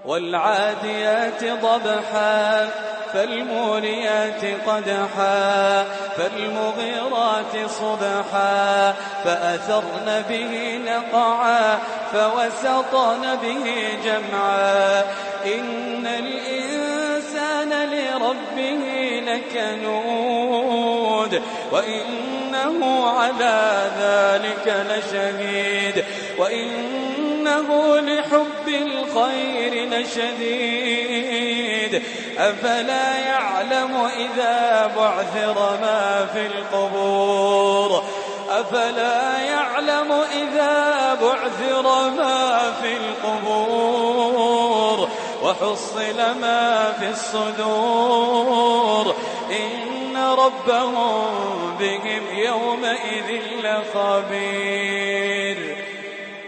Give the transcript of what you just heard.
والعاديات ضبحا فالموريات قدحا فالمغيرات صبحا فأثرن به نقعا فوسطن به جمعا إن الإنسان لربه لكنود وإنه على ذلك لشهيد وإنه لحب الخير لشديد أفلا يعلم إذا بعثر ما في القبور أفلا يعلم إذا بعثر ما في القبور وحصل ما في الصدور إن ربهم بهم يومئذ لخبير